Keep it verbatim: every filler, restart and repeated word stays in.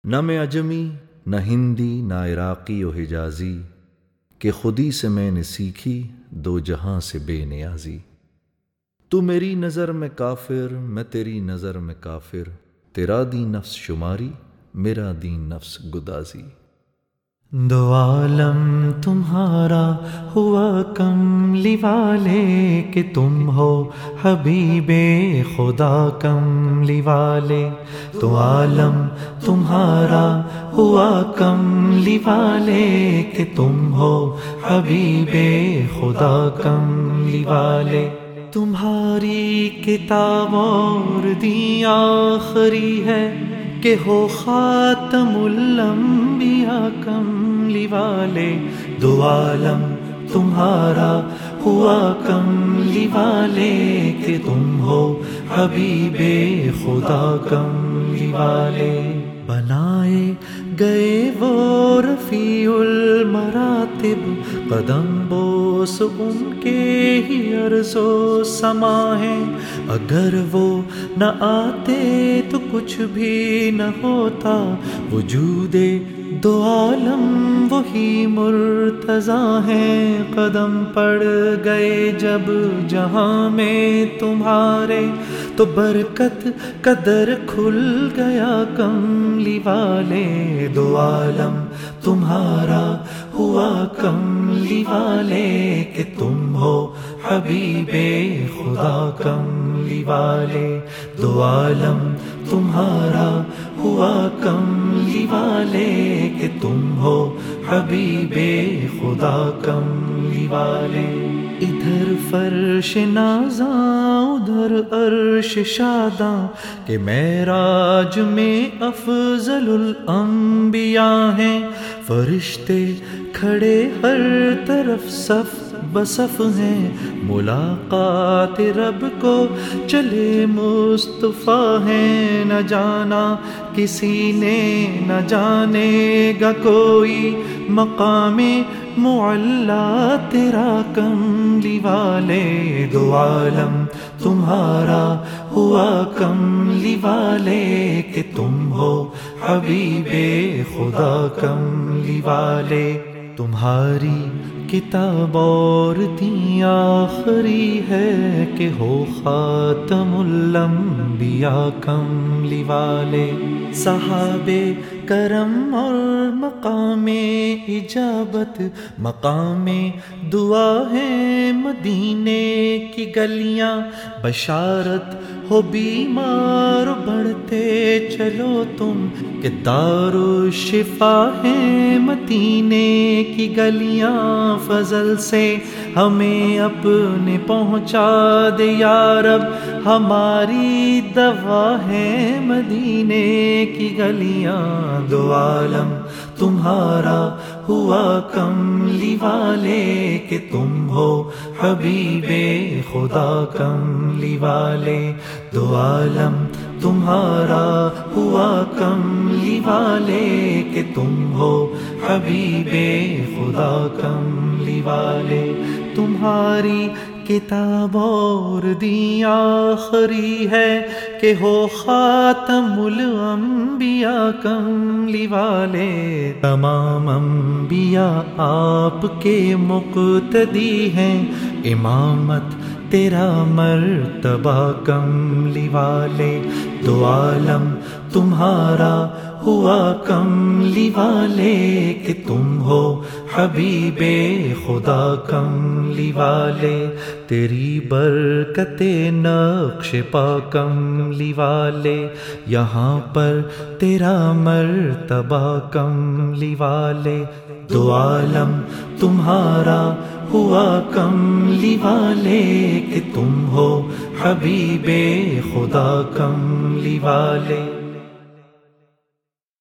نہ میں عجمی نہ ہندی نہ عراقی و حجازی، کہ خودی سے میں نے سیکھی دو جہاں سے بے نیازی۔ تو میری نظر میں کافر میں تیری نظر میں کافر، تیرا دین نفس شماری میرا دین نفس گدازی۔ دو عالم تمہارا ہوا کملی والے، کہ تم ہو حبیب خدا کملی والے۔ دو عالم تمہارا ہوا کملی والے، کہ تم ہو حبیب خدا کملی والے۔ تمہاری کتاب اور دین آخری ہے، کہ ہو خاتم الانبیاء کملی والے۔ دو عالم تمہارا ہوا کملی والے، کہ تم ہو حبیب خدا کملی والے۔ بنائے گئے وہ رفیع المراتب، قدم بوس ان کے ہی عرض و سما ہے۔ اگر وہ نہ آتے تو کچھ بھی نہ ہوتا، وجود دو عالم وہی مرتضیٰ ہیں۔ قدم پڑ گئے جب جہاں میں تمہارے، تو برکت قدر کھل گیا کملی والے۔ دو عالم تمہارا ہوا کملی والے، کہ تم ہو حبیب خدا کملی والے۔ دو عالم تمہارا ہوا کملی والے، کہ تم ہو حبیب خدا کملی والے۔ ادھر فرش نازاں ادھر عرش شاداں، کہ معراج میں افضل الانبیاء ہیں۔ فرشتے کھڑے ہر طرف صف بصف ہیں، ملاقات رب کو چلے مصطفیٰ ہیں۔ نہ جانا کسی نے نہ جانے گا کوئی، مقام معلیٰ تیرا کملی والے۔ دو عالم تمہارا ہوا کملی والے، کہ تم ہو حبیب خدا کملی والے۔ تمہاری کتاب اور دین آخری ہے، کہ ہو خاتم الانبیاء کملی والے۔ صحابہ کرم اور مقام اجابت، مقام دعا ہے مدینے کی گلیاں۔ بشارت ہو بیمار بڑھتے چلو تم، کہ دارالشفا ہے مدینے کی گلیاں۔ فضل سے ہمیں اپنے پہنچا دے یا رب، ہماری دوا ہے مدینے کی گلیاں۔ دو عالم تمہارا ہوا کملی والے، کہ تم ہو حبیب خدا کملی والے۔ دو عالم تمہارا ہوا کملی والے، کہ تم ہو حبیب خدا کملی والے۔ تمہاری کتاب اور دین آخری ہے، کہ ہو خاتم الانبیاء کملی والے۔ تمام انبیاء آپ کے مقتدی ہیں، امامت تیرا مرتبہ کملی والے۔ دو عالم تمہارا ہوا کملی والے، کہ تم ہو حبیب خدا کملی والے۔ تیری برکت نقش پا کملی والے، یہاں پر تیرا مرتبہ کملی والے۔ دو عالم تمہارا ہوا کملی والے، کہ تم ہو حبیب خدا کملی والے۔